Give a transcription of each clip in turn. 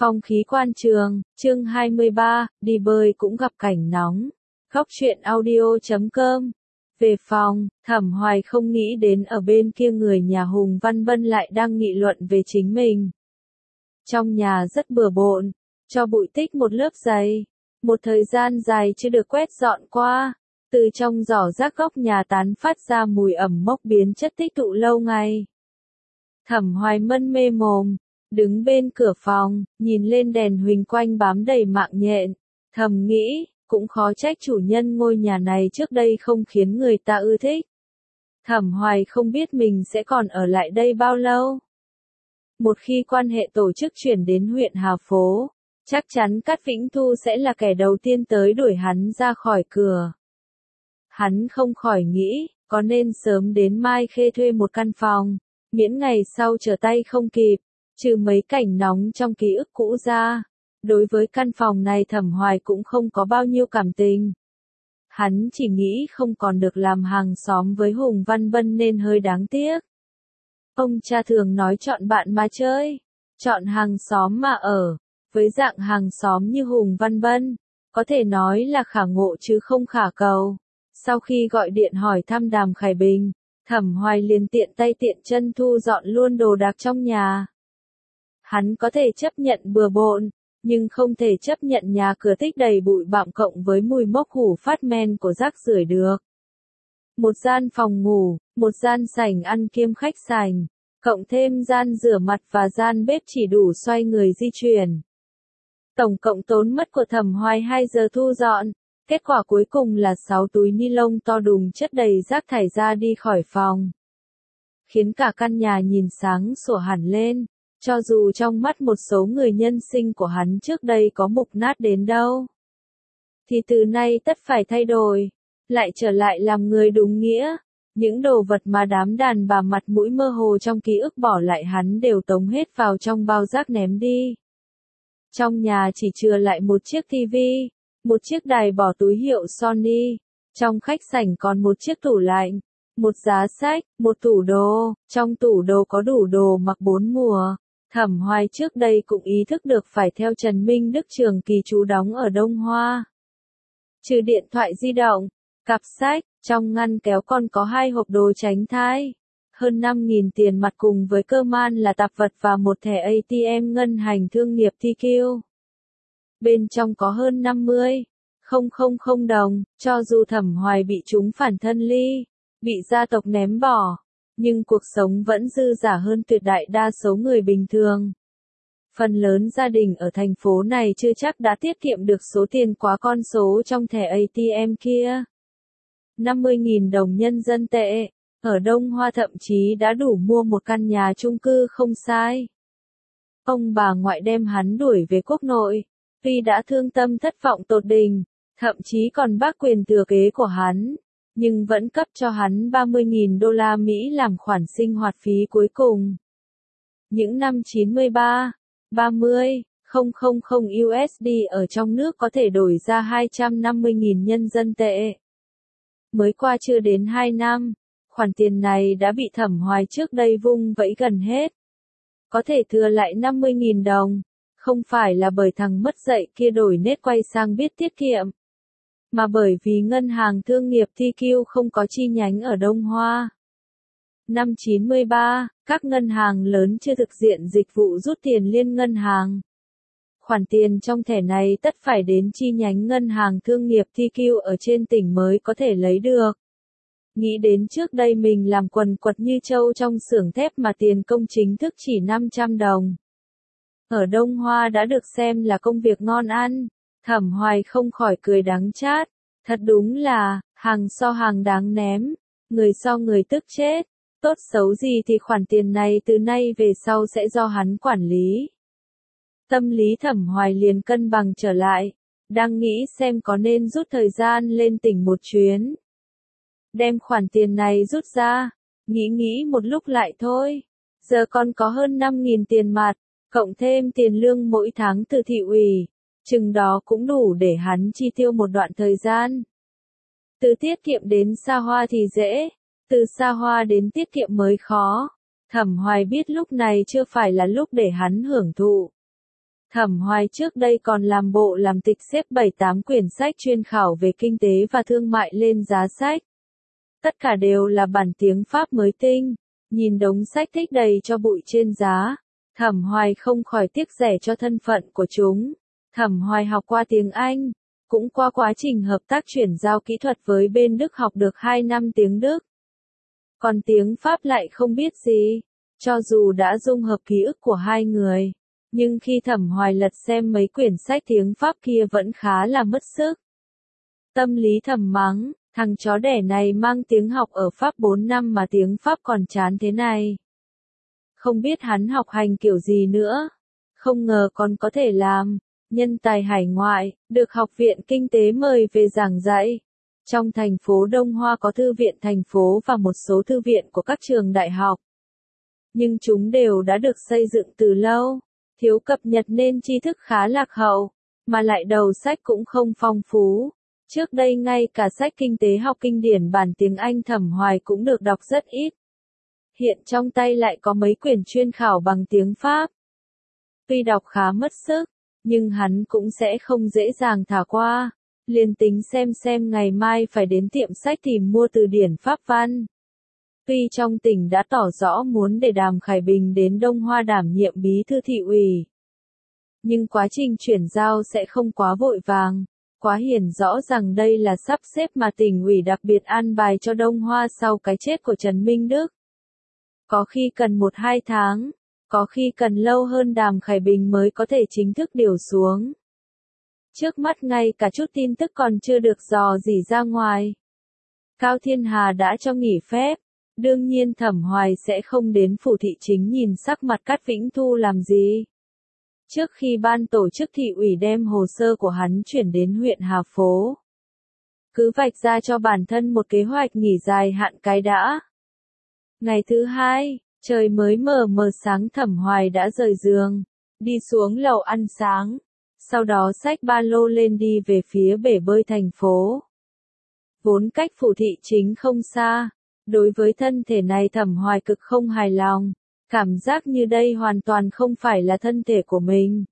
Phong khí quan trường, chương 23, đi bơi cũng gặp cảnh nóng. Góc truyện audio.com. Về phòng, Thẩm Hoài không nghĩ đến ở bên kia người nhà Hùng Văn Bân lại đang nghị luận về chính mình. Trong nhà rất bừa bộn, cho bụi tích một lớp dày. Một thời gian dài chưa được quét dọn qua, từ trong giỏ rác góc nhà tán phát ra mùi ẩm mốc biến chất tích tụ lâu ngày. Thẩm Hoài mân mê mồm, đứng bên cửa phòng, nhìn lên đèn huỳnh quanh bám đầy mạng nhện, thầm nghĩ, cũng khó trách chủ nhân ngôi nhà này trước đây không khiến người ta ưa thích. Thẩm Hoài không biết mình sẽ còn ở lại đây bao lâu. Một khi quan hệ tổ chức chuyển đến huyện Hà Phố, chắc chắn Cát Vĩnh Thu sẽ là kẻ đầu tiên tới đuổi hắn ra khỏi cửa. Hắn không khỏi nghĩ, có nên sớm đến Mai Khê thuê một căn phòng, miễn ngày sau trở tay không kịp, trừ mấy cảnh nóng trong ký ức cũ ra. Đối với căn phòng này Thẩm Hoài cũng không có bao nhiêu cảm tình. Hắn chỉ nghĩ không còn được làm hàng xóm với Hùng Văn Bân nên hơi đáng tiếc. Ông cha thường nói chọn bạn mà chơi, chọn hàng xóm mà ở. Với dạng hàng xóm như Hùng Văn Bân, có thể nói là khả ngộ chứ không khả cầu. Sau khi gọi điện hỏi thăm Đàm Khải Bình, Thẩm Hoài liền tiện tay tiện chân thu dọn luôn đồ đạc trong nhà. Hắn có thể chấp nhận bừa bộn, nhưng không thể chấp nhận nhà cửa tích đầy bụi bặm cộng với mùi mốc hủ phát men của rác rưởi được. Một gian phòng ngủ, một gian sảnh ăn kiêm khách sành, cộng thêm gian rửa mặt và gian bếp chỉ đủ xoay người di chuyển. Tổng cộng tốn mất của Thẩm Hoài 2 giờ thu dọn, kết quả cuối cùng là 6 túi ni lông to đùng chất đầy rác thải ra đi khỏi phòng. Khiến cả căn nhà nhìn sáng sủa hẳn lên, cho dù trong mắt một số người nhân sinh của hắn trước đây có mục nát đến đâu. Thì từ nay tất phải thay đổi, lại trở lại làm người đúng nghĩa. Những đồ vật mà đám đàn bà mặt mũi mơ hồ trong ký ức bỏ lại hắn đều tống hết vào trong bao rác ném đi. Trong nhà chỉ chừa lại một chiếc tivi, một chiếc đài bỏ túi hiệu Sony, trong khách sảnh còn một chiếc tủ lạnh, một giá sách, một tủ đồ, trong tủ đồ có đủ đồ mặc 4 mùa. Thẩm Hoài trước đây cũng ý thức được phải theo Trần Minh Đức trường kỳ trú đóng ở Đông Hoa. Trừ điện thoại di động, cặp sách, trong ngăn kéo còn có 2 hộp đồ tránh thai, hơn 5.000 tiền mặt cùng với cơ man là tạp vật và một thẻ ATM ngân hàng thương nghiệp TQ. Bên trong có hơn 50.000 đồng, cho dù Thẩm Hoài bị chúng phản thân ly, bị gia tộc ném bỏ, nhưng cuộc sống vẫn dư dả hơn tuyệt đại đa số người bình thường. Phần lớn gia đình ở thành phố này chưa chắc đã tiết kiệm được số tiền quá con số trong thẻ ATM kia. 50.000 đồng nhân dân tệ, ở Đông Hoa thậm chí đã đủ mua một căn nhà chung cư không sai. Ông bà ngoại đem hắn đuổi về quốc nội, tuy đã thương tâm thất vọng tột đỉnh, thậm chí còn bác quyền thừa kế của hắn, nhưng vẫn cấp cho hắn 30.000 đô la Mỹ làm khoản sinh hoạt phí cuối cùng. Những năm 93, 30.000 USD ở trong nước có thể đổi ra 250.000 nhân dân tệ. Mới qua chưa đến 2 năm, khoản tiền này đã bị Thẩm Hoài trước đây vung vẫy gần hết. Có thể thừa lại 50.000 đồng, không phải là bởi thằng mất dạy kia đổi nết quay sang biết tiết kiệm, mà bởi vì ngân hàng thương nghiệp TQ không có chi nhánh ở Đông Hoa. Năm 93, các ngân hàng lớn chưa thực hiện dịch vụ rút tiền liên ngân hàng. Khoản tiền trong thẻ này tất phải đến chi nhánh ngân hàng thương nghiệp TQ ở trên tỉnh mới có thể lấy được. Nghĩ đến trước đây mình làm quần quật như trâu trong xưởng thép mà tiền công chính thức chỉ 500 đồng. Ở Đông Hoa đã được xem là công việc ngon ăn, Thẩm Hoài không khỏi cười đắng chát. Thật đúng là, hàng so hàng đáng ném, người so người tức chết. Tốt xấu gì thì khoản tiền này từ nay về sau sẽ do hắn quản lý. Tâm lý Thẩm Hoài liền cân bằng trở lại, đang nghĩ xem có nên rút thời gian lên tỉnh một chuyến. Đem khoản tiền này rút ra, nghĩ một lúc lại thôi. Giờ còn có hơn 5.000 tiền mặt, cộng thêm tiền lương mỗi tháng từ thị ủy, chừng đó cũng đủ để hắn chi tiêu một đoạn thời gian. Từ tiết kiệm đến xa hoa thì dễ, từ xa hoa đến tiết kiệm mới khó. Thẩm Hoài biết lúc này chưa phải là lúc để hắn hưởng thụ. Thẩm Hoài trước đây còn làm bộ làm tịch xếp 7-8 quyển sách chuyên khảo về kinh tế và thương mại lên giá sách. Tất cả đều là bản tiếng Pháp mới tinh. Nhìn đống sách thích đầy cho bụi trên giá, Thẩm Hoài không khỏi tiếc rẻ cho thân phận của chúng. Thẩm Hoài học qua tiếng Anh, cũng qua quá trình hợp tác chuyển giao kỹ thuật với bên Đức, học được 2 năm tiếng Đức. Còn tiếng Pháp lại không biết gì. Cho dù đã dung hợp ký ức của hai người, nhưng khi Thẩm Hoài lật xem mấy quyển sách tiếng Pháp kia vẫn khá là mất sức. Tâm lý thầm mắng, thằng chó đẻ này mang tiếng học ở Pháp 4 năm mà tiếng Pháp còn chán thế này. Không biết hắn học hành kiểu gì nữa. Không ngờ còn có thể làm nhân tài hải ngoại, được Học viện Kinh tế mời về giảng dạy. Trong thành phố Đông Hoa có thư viện thành phố và một số thư viện của các trường đại học. Nhưng chúng đều đã được xây dựng từ lâu, thiếu cập nhật nên tri thức khá lạc hậu, mà lại đầu sách cũng không phong phú. Trước đây ngay cả sách kinh tế học kinh điển bản tiếng Anh Thẩm Hoài cũng được đọc rất ít. Hiện trong tay lại có mấy quyển chuyên khảo bằng tiếng Pháp. Tuy đọc khá mất sức, nhưng hắn cũng sẽ không dễ dàng thả qua. Liền tính xem ngày mai phải đến tiệm sách tìm mua từ điển Pháp văn. Tuy trong tỉnh đã tỏ rõ muốn để Đàm Khải Bình đến Đông Hoa đảm nhiệm bí thư thị ủy, nhưng quá trình chuyển giao sẽ không quá vội vàng, quá hiển rõ rằng đây là sắp xếp mà tỉnh ủy đặc biệt an bài cho Đông Hoa sau cái chết của Trần Minh Đức. Có khi cần 1-2 tháng, có khi cần lâu hơn Đàm Khải Bình mới có thể chính thức điều xuống. Trước mắt ngay cả chút tin tức còn chưa được dò dỉ ra ngoài. Cao Thiên Hà đã cho nghỉ phép, đương nhiên Thẩm Hoài sẽ không đến phủ thị chính nhìn sắc mặt Cát Vĩnh Thu làm gì. Trước khi ban tổ chức thị ủy đem hồ sơ của hắn chuyển đến huyện Hà Phố, cứ vạch ra cho bản thân một kế hoạch nghỉ dài hạn cái đã. Ngày thứ hai, trời mới mờ sáng, Thẩm Hoài đã rời giường, đi xuống lầu ăn sáng, sau đó xách ba lô lên đi về phía bể bơi thành phố. Vốn cách phủ thị chính không xa, đối với thân thể này Thẩm Hoài cực không hài lòng, cảm giác như đây hoàn toàn không phải là thân thể của mình.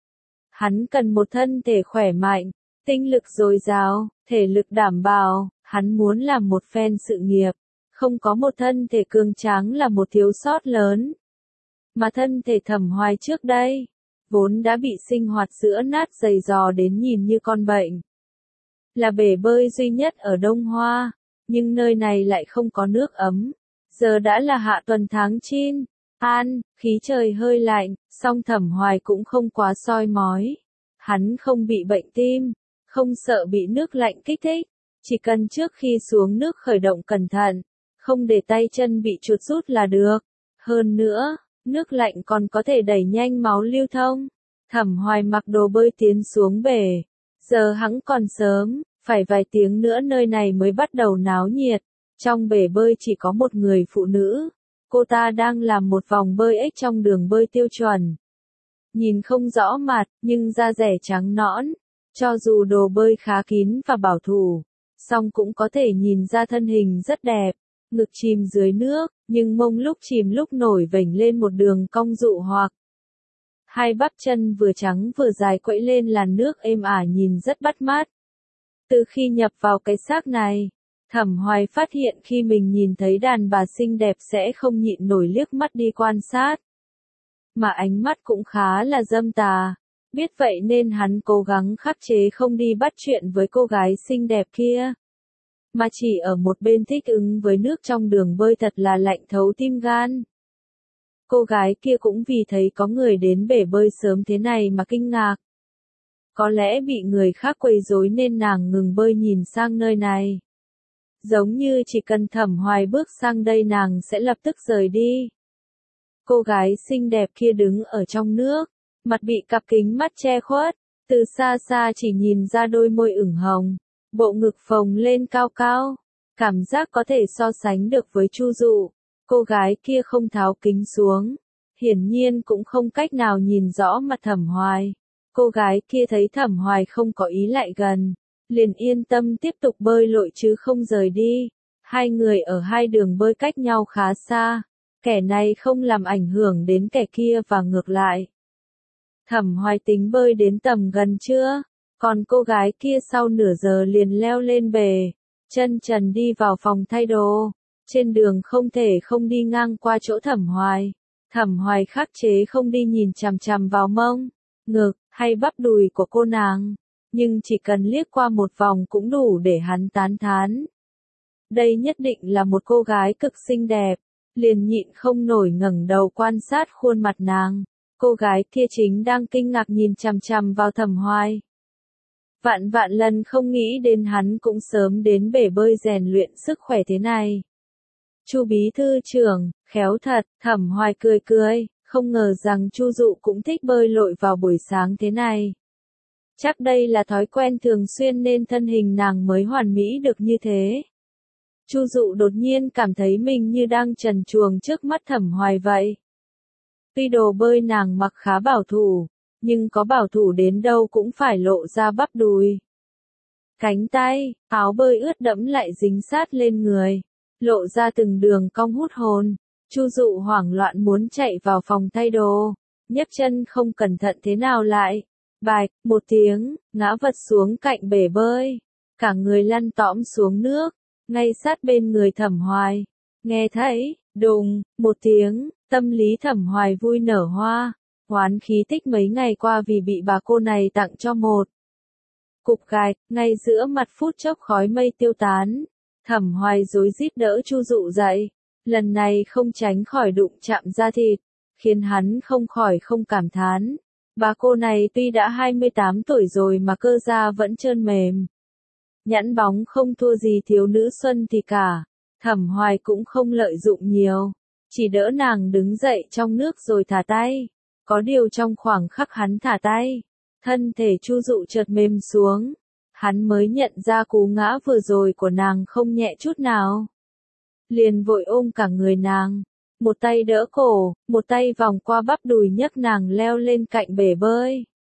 Hắn cần một thân thể khỏe mạnh, tinh lực dồi dào, thể lực đảm bảo, hắn muốn làm một phen sự nghiệp. Không có một thân thể cường tráng là một thiếu sót lớn. Mà thân thể Thẩm Hoài trước đây, vốn đã bị sinh hoạt sữa nát dày dò đến nhìn như con bệnh. Là bể bơi duy nhất ở Đông Hoa, nhưng nơi này lại không có nước ấm. Giờ đã là hạ tuần tháng Chin, An, khí trời hơi lạnh, song Thẩm Hoài cũng không quá soi mói. Hắn không bị bệnh tim, không sợ bị nước lạnh kích thích, chỉ cần trước khi xuống nước khởi động cẩn thận, không để tay chân bị chuột rút là được. Hơn nữa, nước lạnh còn có thể đẩy nhanh máu lưu thông. Thẩm Hoài mặc đồ bơi tiến xuống bể. Giờ hắn còn sớm, phải vài tiếng nữa nơi này mới bắt đầu náo nhiệt. Trong bể bơi chỉ có một người phụ nữ. Cô ta đang làm một vòng bơi ếch trong đường bơi tiêu chuẩn. Nhìn không rõ mặt, nhưng da dẻ trắng nõn. Cho dù đồ bơi khá kín và bảo thủ, song cũng có thể nhìn ra thân hình rất đẹp. Ngực chìm dưới nước, nhưng mông lúc chìm lúc nổi vểnh lên một đường cong dụ hoặc. Hai bắp chân vừa trắng vừa dài quẫy lên làn nước êm ả nhìn rất bắt mắt. Từ khi nhập vào cái xác này, Thẩm Hoài phát hiện khi mình nhìn thấy đàn bà xinh đẹp sẽ không nhịn nổi liếc mắt đi quan sát. Mà ánh mắt cũng khá là dâm tà. Biết vậy nên hắn cố gắng khắc chế không đi bắt chuyện với cô gái xinh đẹp kia. Mà chỉ ở một bên thích ứng với nước trong đường bơi thật là lạnh thấu tim gan. Cô gái kia cũng vì thấy có người đến bể bơi sớm thế này mà kinh ngạc. Có lẽ bị người khác quấy rối nên nàng ngừng bơi nhìn sang nơi này. Giống như chỉ cần Thẩm Hoài bước sang đây nàng sẽ lập tức rời đi. Cô gái xinh đẹp kia đứng ở trong nước, mặt bị cặp kính mắt che khuất, từ xa xa chỉ nhìn ra đôi môi ửng hồng, bộ ngực phồng lên cao cao, cảm giác có thể so sánh được với Chu Dụ. Cô gái kia không tháo kính xuống, hiển nhiên cũng không cách nào nhìn rõ mặt Thẩm Hoài. Cô gái kia thấy Thẩm Hoài không có ý lại gần, liền yên tâm tiếp tục bơi lội chứ không rời đi. Hai người ở hai đường bơi cách nhau khá xa, kẻ này không làm ảnh hưởng đến kẻ kia và ngược lại. Thẩm Hoài tính bơi đến tầm gần trưa, còn cô gái kia sau nửa giờ liền leo lên bể, chân trần đi vào phòng thay đồ. Trên đường không thể không đi ngang qua chỗ Thẩm Hoài. Thẩm Hoài khắc chế không đi nhìn chằm chằm vào mông, ngực, hay bắp đùi của cô nàng, nhưng chỉ cần liếc qua một vòng cũng đủ để hắn tán thán. Đây nhất định là một cô gái cực xinh đẹp, liền nhịn không nổi ngẩng đầu quan sát khuôn mặt nàng. Cô gái kia chính đang kinh ngạc nhìn chằm chằm vào Thẩm Hoài. Vạn vạn lần không nghĩ đến hắn cũng sớm đến bể bơi rèn luyện sức khỏe thế này. Chu bí thư trưởng, khéo thật, Thẩm Hoài cười cười, không ngờ rằng Chu Dụ cũng thích bơi lội vào buổi sáng thế này. Chắc đây là thói quen thường xuyên nên thân hình nàng mới hoàn mỹ được như thế. Chu Dụ đột nhiên cảm thấy mình như đang trần truồng trước mắt Thẩm Hoài vậy. Tuy đồ bơi nàng mặc khá bảo thủ, nhưng có bảo thủ đến đâu cũng phải lộ ra bắp đùi. Cánh tay, áo bơi ướt đẫm lại dính sát lên người, lộ ra từng đường cong hút hồn. Chu Dụ hoảng loạn muốn chạy vào phòng thay đồ, nhấc chân không cẩn thận thế nào lại, bạch, một tiếng, ngã vật xuống cạnh bể bơi, cả người lăn tõm xuống nước, ngay sát bên người Thẩm Hoài. Nghe thấy, đùng, một tiếng, tâm lý Thẩm Hoài vui nở hoa, oán khí tích mấy ngày qua vì bị bà cô này tặng cho một cục gạch, ngay giữa mặt phút chốc khói mây tiêu tán. Thẩm Hoài rối rít đỡ Chu Dụ dậy, lần này không tránh khỏi đụng chạm da thịt, khiến hắn không khỏi không cảm thán. Bà cô này tuy đã 28 tuổi rồi mà cơ da vẫn trơn mềm. Nhẵn bóng không thua gì thiếu nữ xuân thì cả. Thẩm Hoài cũng không lợi dụng nhiều, chỉ đỡ nàng đứng dậy trong nước rồi thả tay. Có điều trong khoảng khắc hắn thả tay, thân thể Chu Dụ chợt mềm xuống. Hắn mới nhận ra cú ngã vừa rồi của nàng không nhẹ chút nào. Liền vội ôm cả người nàng, một tay đỡ cổ, một tay vòng qua bắp đùi nhấc nàng leo lên cạnh bể bơi.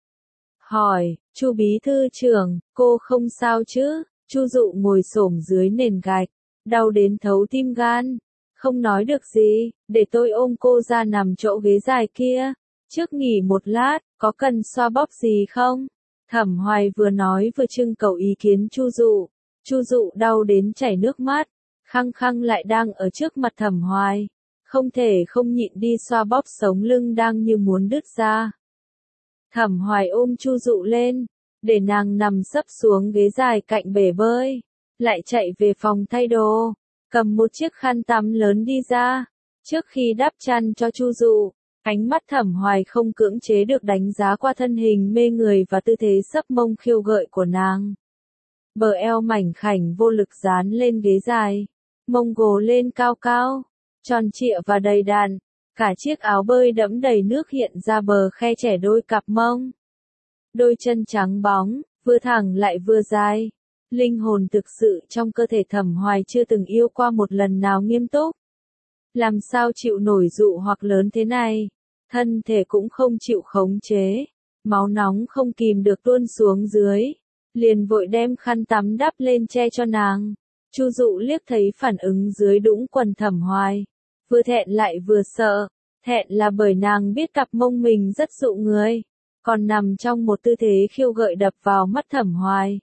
Hỏi, Chu bí thư trưởng, cô không sao chứ? Chu Dụ ngồi xổm dưới nền gạch, đau đến thấu tim gan, không nói được gì, để tôi ôm cô ra nằm chỗ ghế dài kia, trước nghỉ một lát, có cần xoa bóp gì không? Thẩm Hoài vừa nói vừa trưng cầu ý kiến Chu Dụ. Chu Dụ đau đến chảy nước mắt, khăng khăng lại đang ở trước mặt Thẩm Hoài, không thể không nhịn đi xoa bóp sống lưng đang như muốn đứt ra. Thẩm Hoài ôm Chu Dụ lên, để nàng nằm sấp xuống ghế dài cạnh bể bơi, lại chạy về phòng thay đồ, cầm một chiếc khăn tắm lớn đi ra. Trước khi đắp chăn cho Chu Dụ, ánh mắt Thẩm Hoài không cưỡng chế được đánh giá qua thân hình mê người và tư thế sấp mông khiêu gợi của nàng. Bờ eo mảnh khảnh vô lực dán lên ghế dài, mông gồ lên cao cao, tròn trịa và đầy đặn, cả chiếc áo bơi đẫm đầy nước hiện ra bờ khe trẻ đôi cặp mông. Đôi chân trắng bóng, vừa thẳng lại vừa dài. Linh hồn thực sự trong cơ thể Thẩm Hoài chưa từng yêu qua một lần nào nghiêm túc. Làm sao chịu nổi dụ hoặc lớn thế này, thân thể cũng không chịu khống chế, máu nóng không kìm được tuôn xuống dưới, liền vội đem khăn tắm đắp lên che cho nàng. Chu Dụ liếc thấy phản ứng dưới đũng quần Thẩm Hoài, vừa thẹn lại vừa sợ. Thẹn là bởi nàng biết cặp mông mình rất dụ người, còn nằm trong một tư thế khiêu gợi đập vào mắt Thẩm Hoài.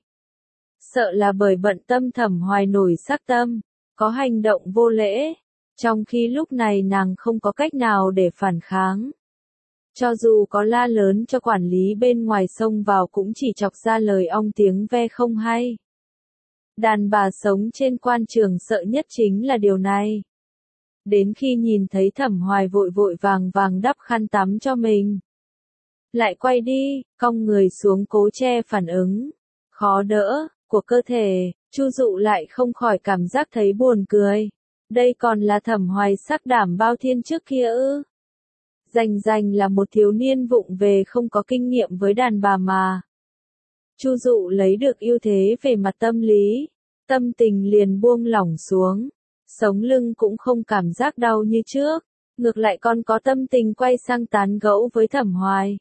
Sợ là bởi bận tâm Thẩm Hoài nổi sắc tâm, có hành động vô lễ, trong khi lúc này nàng không có cách nào để phản kháng. Cho dù có la lớn cho quản lý bên ngoài xông vào cũng chỉ chọc ra lời ong tiếng ve không hay. Đàn bà sống trên quan trường sợ nhất chính là điều này. Đến khi nhìn thấy Thẩm Hoài vội vội vàng vàng đắp khăn tắm cho mình, lại quay đi, cong người xuống cố che phản ứng khó đỡ của cơ thể, Chu Dụ lại không khỏi cảm giác thấy buồn cười. Đây còn là Thẩm Hoài sắc đảm bao thiên trước kia ư? Rành là một thiếu niên vụng về không có kinh nghiệm với đàn bà mà. Chu Dụ lấy được ưu thế về mặt tâm lý, tâm tình liền buông lỏng xuống, sống lưng cũng không cảm giác đau như trước, ngược lại còn có tâm tình quay sang tán gẫu với Thẩm Hoài.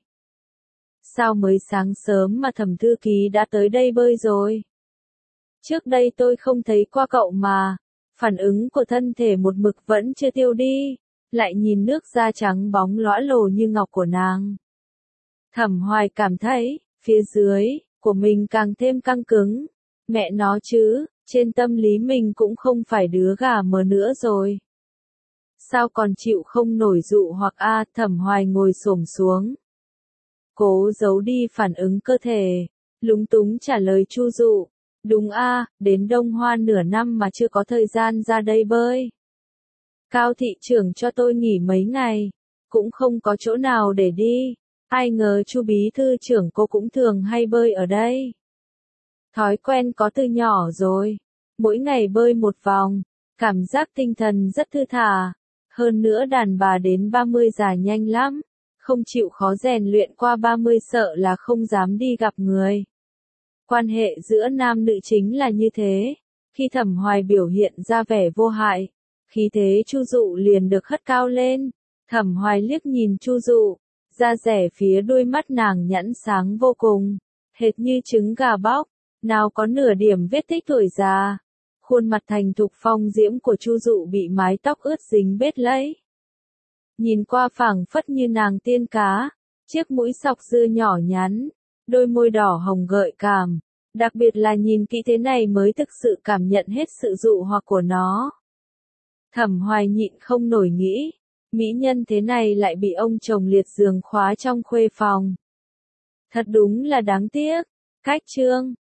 Sao mới sáng sớm mà Thẩm thư ký đã tới đây bơi rồi? Trước đây tôi không thấy qua cậu mà. Phản ứng của thân thể một mực vẫn chưa tiêu đi, lại nhìn nước da trắng bóng lõa lồ như ngọc của nàng. Thẩm Hoài cảm thấy, phía dưới, của mình càng thêm căng cứng. Mẹ nó chứ, trên tâm lý mình cũng không phải đứa gà mờ nữa rồi. Sao còn chịu không nổi dụ hoặc Thẩm Hoài ngồi xổm xuống. Cố giấu đi phản ứng cơ thể, lúng túng trả lời Chu Dụ. Đúng đến Đông Hoa nửa năm mà chưa có thời gian ra đây bơi. Cao thị trưởng cho tôi nghỉ mấy ngày, cũng không có chỗ nào để đi. Ai ngờ Chu bí thư trưởng cô cũng thường hay bơi ở đây. Thói quen có từ nhỏ rồi, mỗi ngày bơi một vòng, cảm giác tinh thần rất thư thả. Hơn nữa đàn bà đến 30 già nhanh lắm, không chịu khó rèn luyện qua 30 sợ là không dám đi gặp người. Quan hệ giữa nam nữ chính là như thế, khi Thẩm Hoài biểu hiện ra vẻ vô hại, khí thế Chu Dụ liền được hất cao lên. Thẩm Hoài liếc nhìn Chu Dụ, da rẻ phía đôi mắt nàng nhẵn sáng vô cùng, hệt như trứng gà bóc, nào có nửa điểm vết tích tuổi già. Khuôn mặt thành thục phong diễm của Chu Dụ bị mái tóc ướt dính bết lẫy. Nhìn qua phảng phất như nàng tiên cá, chiếc mũi sọc dưa nhỏ nhắn, đôi môi đỏ hồng gợi cảm, đặc biệt là nhìn kỹ thế này mới thực sự cảm nhận hết sự dụ hoặc của nó. Thẩm Hoài nhịn không nổi nghĩ, mỹ nhân thế này lại bị ông chồng liệt giường khóa trong khuê phòng. Thật đúng là đáng tiếc. Cách chương